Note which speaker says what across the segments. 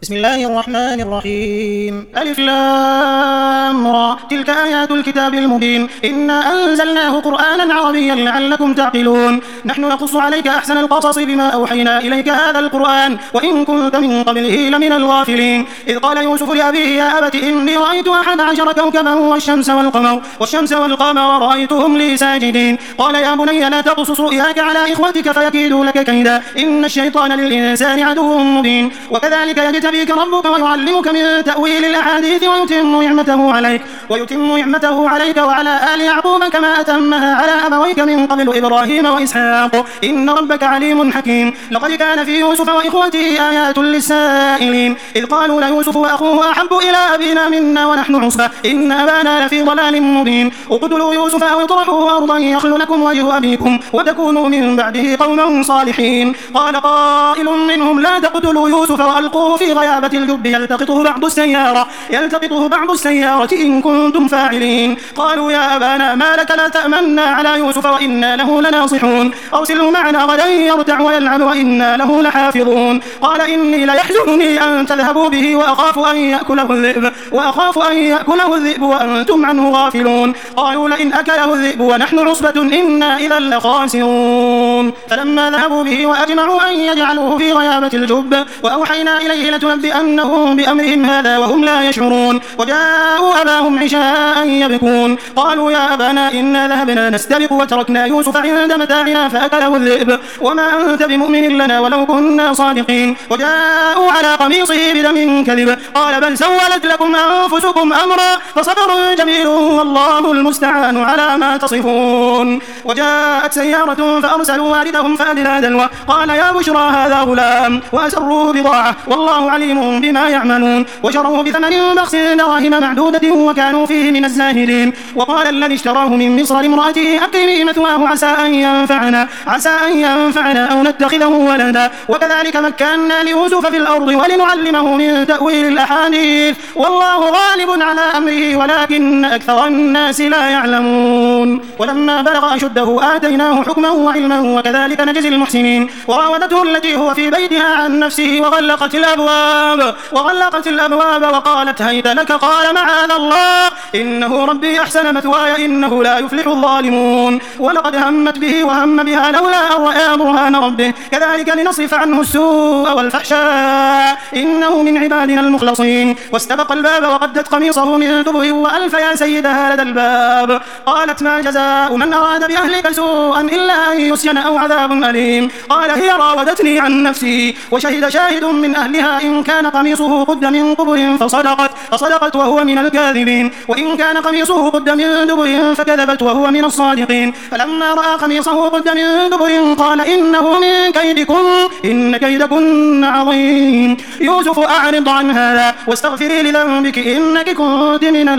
Speaker 1: بسم الله الرحمن الرحيم. ألف لام را، تلك آيات الكتاب المبين، إنا أنزلناه قرآنا عربيا لعلكم تعقلون. نحن نقص عليك أحسن القصص بما أوحينا إليك هذا القرآن وإن كنت من قبله لمن الغافلين. إذ قال يوسف لأبيه يا أبت إني رأيت 11 كوكبا والشمس والقمر رأيتهم لي ساجدين. قال يا بني لا تقصص رؤياك على إخوتك فيكيدوا لك كيدا، إن الشيطان للإنسان عدو مبين. وكذلك يجتبيك ربك ويعلمك من تأويل الأحاديث ويتم نعمته عليك وعلى آل يعقوب كما أتمها على أبويك من قبل إبراهيم وإسحاق، إن ربك عليم حكيم. لقد كان في يوسف وإخوته آيات للسائلين، إذ قالوا ليوسف وأخوه أحب إلى أبينا منا ونحن عصبة إن أبانا لفي ضلال مبين. اقتلوا يوسف أو اطرحوه أرضا يخل لكم وجه أبيكم وتكونوا من بعده قوما صالحين. قال قائل منهم لا تقتلوا يوسف وألقوه في غيابة الجب يلتقطه بعض السيارة إن كنتم فاعلين. قالوا يا أبانا ما لك لا تأمنا على يوسف وإنا له لناصحون، أرسله معنا غدا يرتع ويلعب وإنا له لحافظون. قال إني ليحزنني أن تذهبوا به وأخاف أن يأكله الذئب وأنتم عنه غافلون. قالوا لئن أكله الذئب ونحن عصبة إنا إذا لخاسرون. فلما ذهبوا به وأجمعوا أن يجعلوه في غيابة الجب وأوحينا إليه لتنبئنهم بأمرهم هذا وهم لا يشعرون. وجاءوا أباهم عشاء يبكون. قالوا يا أبانا إنا ذهبنا نستبق وتركنا يوسف عند متاعنا فأكله الذئب وما أنت بمؤمن لنا ولو كنا صادقين. وجاءوا على قميصه بدم كذب قال بل سولت لكم أنفسكم أمرا فصبر جميل والله المستعان على ما تصفون. وجاءت سيارة فأرسلوا والدهم فأدلى دلوه قال يا بشرى هذا غلام وأسروه بضاعة والله عليم بما يعملون. وشروه بثمن بخس دراهم معدودة وكانوا فيه من الزاهدين. وقال الذي اشتراه من مصر لامرأته أكرمي مثواه عسى أن ينفعنا أو نتخذه ولدا. وكذلك مكنا ليوسف في الأرض ولنعلمه من تأويل الأحاديث والله غالب على أمره ولكن أكثر الناس لا يعلمون. ولما بلغ أشده آتيناه حكما وعلما وكذلك نجزي المحسنين. وراودته التي هو في بيتها عن نفسه وغلقت الأبواب وقالت هيت لك قال معاذ الله إنه ربي أحسن مثواي إنه لا يفلح الظالمون. ولقد همت به وهم بها لولا أن رأى برهان ربه كذلك لنصرف عنه السوء والفحشاء إنه من عبادنا المخلصين. واستبق الباب وقدت قميصه من دبر وألف يا سيدها لدى الباب. قالت ما جزاء من أراد بأهلك سوءا إلا أن يسجن أو عذاب أليم. قال هي راودتني عن نفسي وشهد شاهد من أهلها إن كان قميصه قد من قبر فصدقت وهو من الكاذبين وإن كان قميصه قد من دبر فكذبت وهو من الصادقين. فلما رأى قميصه قد من دبر قال إنه من كيدكم إن كيدكن عظيم. يوسف أعرض عن هذا واستغفري لذنبك إنك كنت من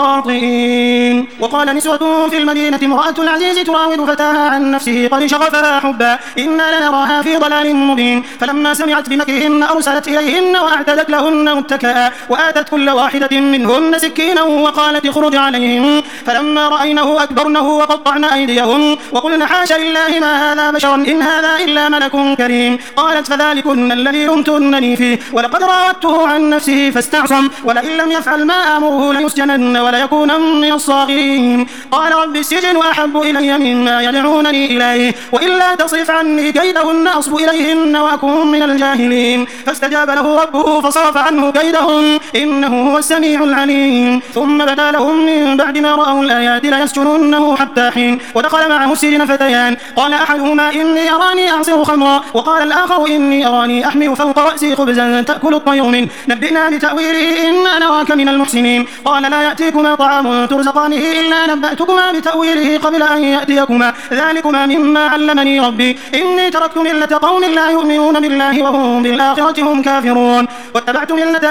Speaker 1: الخاطئين. وقال نسوة في المدينة امرأة العزيز تراود فتاها عن نفسه قد شغفها حبا إنا لنراها في ضلال مبين. فلما سمعت بمكرهن أرسلت إليهن وأعتدت لهن متكئا وآتت كل واحدة منهن سكينا وقالت اخرج عليهم. فلما رأينه أكبرنه وقطعن أيديهن وقلن حاش لله ما هذا بشرا إن هذا إلا ملك كريم. قالت فذلكن الذي لمتنني فيه ولقد راودته عن نفسه فاستعصم ولئن لم يفعل ما آمره ليسجنن وليكونن من الصاغرين. قال رب السجن أحب إلي مما يدعونني إليه وإلا تصرف عني كيدهن أصب إليهن وأكون من الجاهلين. فاستجاب له ربه فصرف عنه كيدهن إنه هو السميع العليم. ثم بدا لهم من بعد ما رأوا الآيات ليسجننه حتى حين. ودخل معه السجن فتيان قال أحدهما إني أراني أعصر خمرا وقال الآخر إني أراني أحمل فوق رأسي خبزا تأكل الطير منه نبئنا بتأويله إنا نراك من المحسنين. قال لا يأتيكما طعام ترزقانه إلا نبأتكما بتأويله قبل أن يأتيكما ذلكما مما علمني ربي إني تركت ملة قوم لا يؤمنون بالله وهم بالآخرة هم كافرون. واتبعت ملة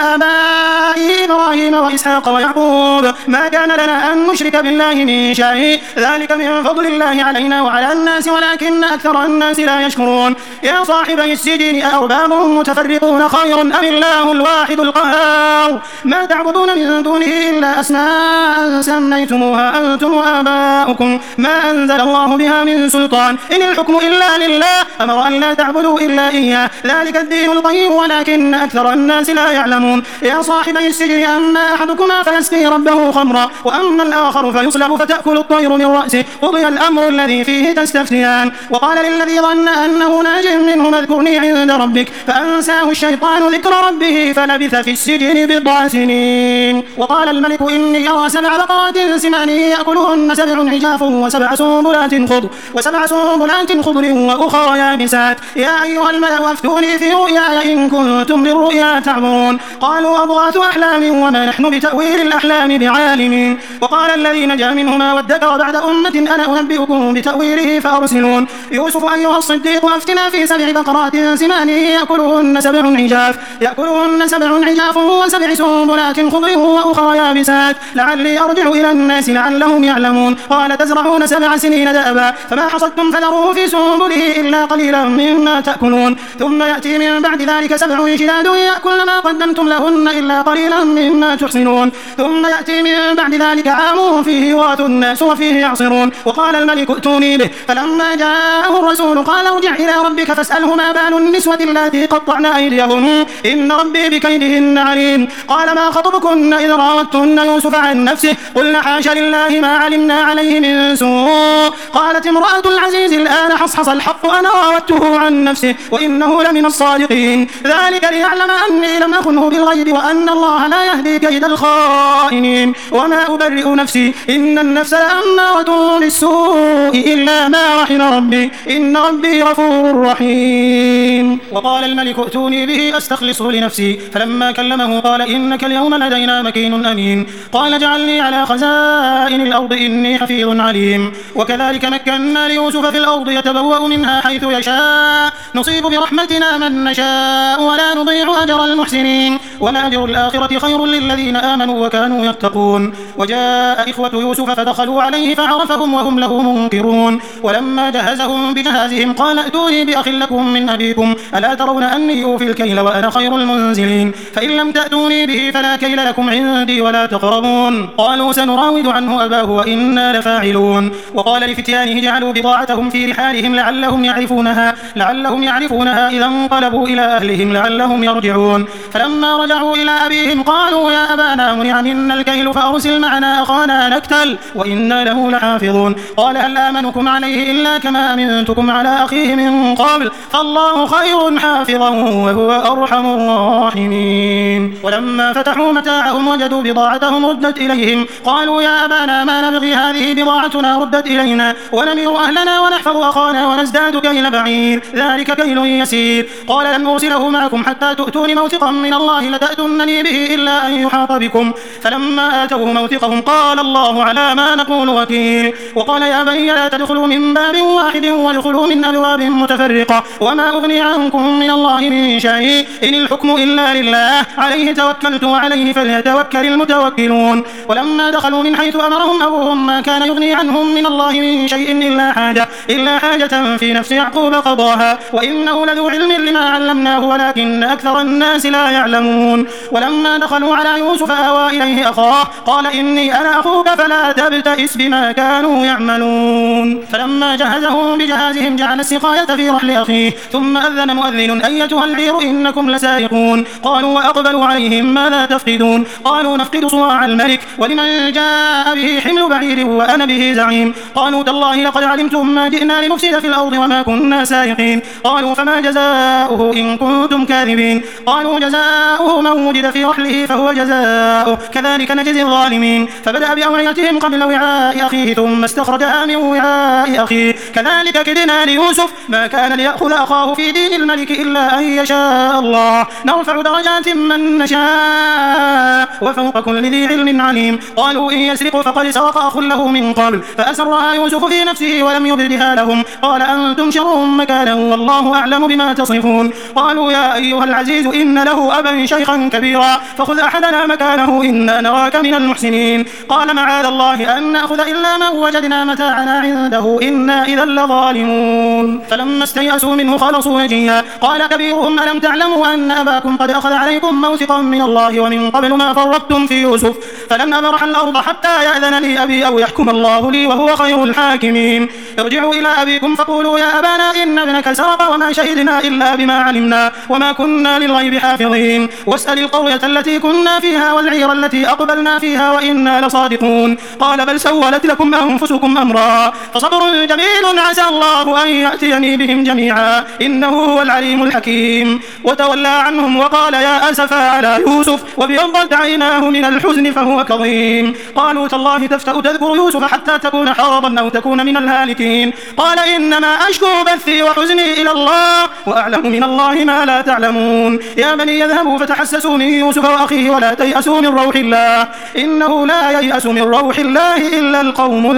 Speaker 1: آبائي إبراهيم وإسحاق ويعقوب ما كان لنا أن نشرك بالله من شيء ذلك من فضل الله علينا وعلى الناس ولكن أكثر الناس لا يشكرون. يا صاحبي السجن أأرباب متفرقون خير أم الله الواحد القهار ما تعبدون من دونه إلا أسماء سميتموها أنتم وآباؤكم آباؤكم ما أنزل الله بها من سلطان إن الحكم إلا لله أمر أن لا تعبدوا إلا إياه ذلك الدين القيم ولكن أكثر الناس لا يعلمون يا صاحبي السجن أما أحدكما فيسقي ربه خمرا وأما الآخر فيصلب فتأكل الطير من رأسه قضي الأمر الذي فيه تستفتيان وقال للذي ظن أنه ناج منه اذكرني عند ربك فأنساه الشيطان ذكر ربه فلبث في السجن بضع سنين وقال الملك إني أرى 7 بقرات سمان يأكلهن 7 عجاف وسبع سنبلات خضر وأخرى يابسات يا أيها الملأ أفتوني في رؤياي إن كنتم للرؤيا تعبرون قالوا أضغاث أحلام وما نحن بتأويل الأحلام بعالمين وقال الذي نجا منهما وادكر بعد أمة أنا أنبئكم بتأويله فأرسلون يوسف أيها الصديق أفتنا في 7 بقرات سمان يأكلهن 7 عجاف و7 سنبلات خضر وأخرى يابسات لعلي أرجع إلى الناس لعلهم يعلمون قال تزرعون 7 سنين دأبا فما حصدتم فذروه في سنبله إلا قليلا مما تأكلون ثم يأتي من بعد ذلك 7 شداد يأكلن ما قدمتم لهن إلا قليلا مما تحصنون ثم يأتي من بعد ذلك عام فيه يغاث الناس وفيه يعصرون وقال الملك ائتوني به فلما جاءه الرسول قال ارجع إلى ربك فاسأله ما بال النسوة اللاتي قطعن أيديهن إن ربي بكيدهن عليم قال ما خطبكن إذ راوتن يوسف عن نفسه قلنا حاش لله ما علمنا عليه من سوء قالت امرأة العزيز الآن حصحص الحق أنا راودته عن نفسه وإنه لمن الصادقين ذلك ليعلم أني لم أخنه بالغيب وأن الله لا يهدي كيد الخائنين وما أبرئ نفسي إن النفس لأمارة بالسوء إلا ما رحم ربي إن ربي غفور رحيم وقال الملك ائتوني به أستخلصه لنفسي فلما كلمه قال إنك اليوم لدينا مكين أمين قال اجعلني على خزائن الأرض إني حفيظ عليم وكذلك مكنا ليوسف في الأرض يتبوأ منها حيث يشاء نصيب برحمتنا من نشاء ولا نضيع أجر المحسنين ولأجر الآخرة خير للذين آمنوا وكانوا يتقون وجاء إخوة يوسف فدخلوا عليه فعرفهم وهم له منكرون ولما جهزهم بجهازهم قال ائتوني بأخ لكم من أبيكم ألا ترون أني أوفي الكيل وأنا خير المنزلين فإن لم تأتوني به فلا كيل لكم عندي ولا تقربون قالوا سنراود عنه أباه وإنا لفاعلون وقال لفتيانه جعلوا بضاعتهم في رحالهم لعلهم يعرفونها إذا انقلبوا إلى أهلهم لعلهم يرجعون فلما رجعوا إلى أبيهم قالوا يا أبانا منع منا الكيل فأرسل معنا أخانا نكتل وإنا له لحافظون قال هل آمنكم عليه إلا كما أمنتكم على أخيه من قبل فالله خير حافظا وهو أرحم الراحمين ولما فتحوا متاعهم وجدوا بضاعتهم ردت إليهم قالوا يا أبانا ما نبغي هذه بضاعتنا ردت إلينا ونمير أهلنا ونحفظ أخانا ونزداد كيل بعير ذلك كيل يسير قال لن أرسله معكم حتى تؤتون موثقا من الله لتأتونني به إلا أن يحاط بكم فلما آتوه موثقهم قال الله على ما نقول وكيل وقال يا بني لا تدخلوا من باب واحد وادخلوا من أبواب متفرقة وما أغني عنكم من الله من شيء إن الحكم إلا لله عليه توكلت وعليه فليتوكل المتوكلون ولما دخلوا من حيث أمرهم أبوهم ما كان يغني عنهم من الله من شيء إلا حاجة في نفس يعقوب قضاها وإنه لذو علم لما علمناه ولكن أكثر الناس لا يعلمون ولما دخلوا على يوسف آوى إليه أخاه قال إني أنا أخوك فلا تبتئس بما كانوا يعملون فلما جهزهم بجهازهم جعل السقاية في رحل أخيه ثم أذن مؤذن أيتها العير إنكم لسارقون قالوا وأقبلوا عليهم ماذا تفقدون قالوا نفقد صواع الملك ولمن جاء به حمل بعير وأنا به زعيم قالوا تالله لقد علمتم ما جئنا لنفسد في الأرض وما كنا سارقين قالوا فما جزاؤه إن كنتم كاذبين قالوا جزاؤه من وجد في رحله فهو جزاؤه كذلك نجزي الظالمين فبدأ بأوعيتهم قبل وعاء أخيه ثم استخرجها من وعاء أخيه كذلك كدنا ليوسف ما كان ليأخذ أخاه في دين الملك إلا أن يشاء الله نرفع درجات من نشاء وفوق كل ذي علم عليم قالوا إن يسرق فقد سرق أخ له من قبل فأسرها يوسف في نفسه ولم يبدها لهم قال أنتم شر مكانا والله أعلم بما تصفون قالوا يا أيها العزيز إن له أبا شيخا كبيرا فخذ أحدنا مكانه إنا إنا نراك من المحسنين. قال معاذ الله أن نأخذ إلا من وجدنا متاعنا عنده إنا إذا لظالمون. فلما استيأسوا منه خلصوا نجيا. قال كبيرهم ألم تعلموا أن أباكم قد أخذ عليكم موثقا من الله ومن قبل ما فرطتم في يوسف فلن أبرح الأرض حتى يأذن لي أبي أو يحكم الله لي وهو خير الحاكمين. ارجعوا إلى أبيكم فقولوا يا أبانا إن ابنك سرق وما شهدنا إلا بما علمنا وما كنا للغيب حافظين واسأل القرية التي كنا فيها والعير التي أقبلنا فيها وإنا لصادقون. قال بل سولت لكم أنفسكم أمرا فصبر جميل عسى الله أن يأتيني بهم جميعا إنه هو العليم الحكيم. وتولى عنهم وقال يا أسفا على يوسف وابيضت عيناه من الحزن فهو كظيم. قالوا تالله تفتأ تذكر يوسف حتى تكون حرضا أو تكون من الهالكين. قال إنما أشكو بثي وحزني إلى الله وأعلم من الله ما لا تعلمون. يا بني يذهبوا فتحسسوا من يوسف وأخيه ولا تيأسوا من روح الله إنه لا ييأس من روح الله إلا القوم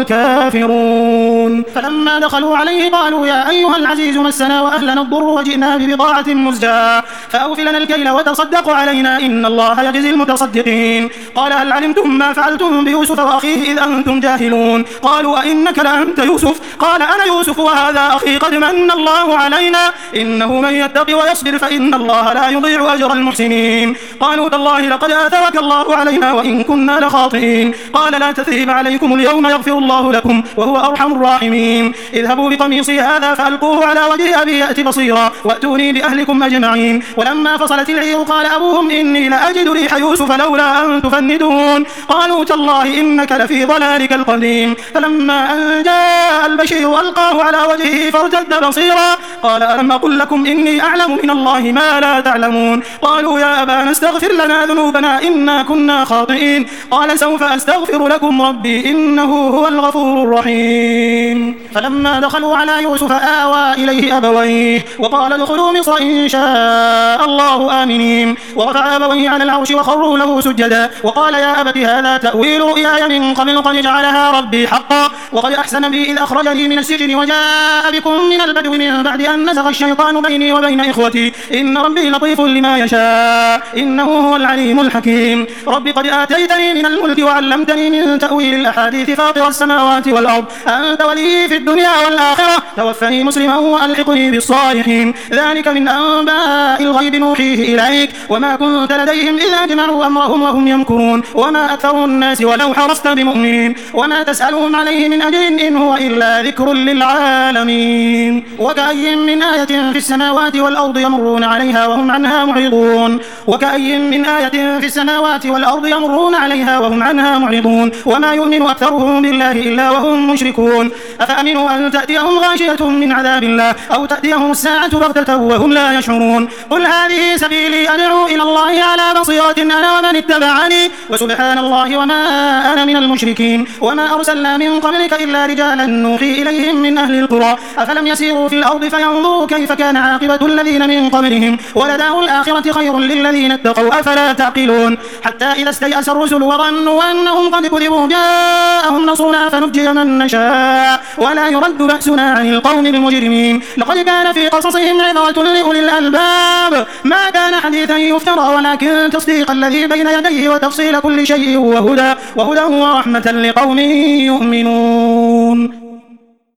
Speaker 1: الكافرون. فلما دخلوا عليه قالوا يا أيها العزيز مسنا وأهلنا الضر وجئنا ببضاعة مزجاة فأوف لنا الكيل وتصدق علينا إن الله يجزي المتصدقين. قال هل علمتم ما فعلتم بيوسف وأخيه إذ أنتم جاهلون. قالوا أئنك لأنت يوسف قال أنا يوسف وهذا أخي قد من الله علينا إنه من يتق ويصبر فإن الله لا يضيع أجر المحسنين. قالوا تالله لقد آثرك الله علينا وإن كنا لخاطئين. قال لا تثريب عليكم اليوم يغفر الله لكم وهو أرحم الراحمين. اذهبوا بقميصي هذا فألقوه على وجه أبي يأتي بصيرا وأتوني بأهلكم أجمعين. ولما فصلت العير قال أبوهم إني لأجد ريح يوسف لولا أن تفندون. قالوا تالله إنك لفي ضلالك القديم. فلما أن جاء البشير ألقاه على وجهه فارتد بصيرا قال ألم أقل لكم إني أعلم من الله ما لا تعلمون. قالوا يا أبانا استغفر لنا ذنوبنا إنا كنا خاطئين. قال سوف أستغفر لكم ربي إنه هو الغفور الرحيم. فلما دخلوا على يوسف آوى إليه أبويه وقال ادخلوا مصر إن شاء الله آمنين. ورفع أبويه على العرش وخروا له سجدا وقال يا أبت هذا تأويل رؤياي من قبل قد جعلها ربي حقا وقد أحسن بي إذ أخرجني من السجن وجاء بكم من البدو من بعد أن نزغ الشيطان بيني وبين إخوتي إن ربي لطيف لما يشاء إنه هو العليم الحكيم. رب قد آتيتني من الملك وعلمتني من تأويل الأحاديث فاطر السماوات والأرض أنت ولي في الدنيا والآخرة توفني مسلما وألحقني بالصالحين. ذلك من أنباء الغيب نوحيه إليك وما كنت لديهم إذا جمعوا أمرهم وهم يمكرون وما أكثر الناس ولو حرصت بمؤمنين وما تسألهم عليه من أجر إن هو إلا ذكر للعالمين. وكأي من آية في السماوات والأرض يمرون عليها وهم عنها معرضون وكأي من آية في السماوات والأرض يمرون عليها وهم عنها معرضون وما يؤمن أكثرهم بالله إلا وهم مشركون. أفأمنوا أن تأتيهم غاشية من عذاب الله أو تأتيهم الساعة بغتة وهم لا يشعرون. قل هذه سبيلي أدعو إلى الله على بصيرة أنا ومن اتبعني وسبحان الله وما أنا من المشركين. وما أرسلنا من قبلك إلا رجالا نوحي إليهم من أهل القرى أفلم يسيروا في الأرض فينظروا كيف كان عاقبة الذين من قبلهم ولدار الآخرة خير للذين اتقوا أفلا تعقلون. حتى إذا استيأس الرسل وظنوا أنهم قد كذبوا جاءهم نصرنا فنجي من نشاء ولا يرد بأسنا عن القوم المجرمين. لقد كان في قصصهم عبرة لأولي الألباب ما كان حديثا يفترى ولكن تصديق الذي بين يديه وتفصيل كل شيء وهدى ورحمة لقوم يؤمنون.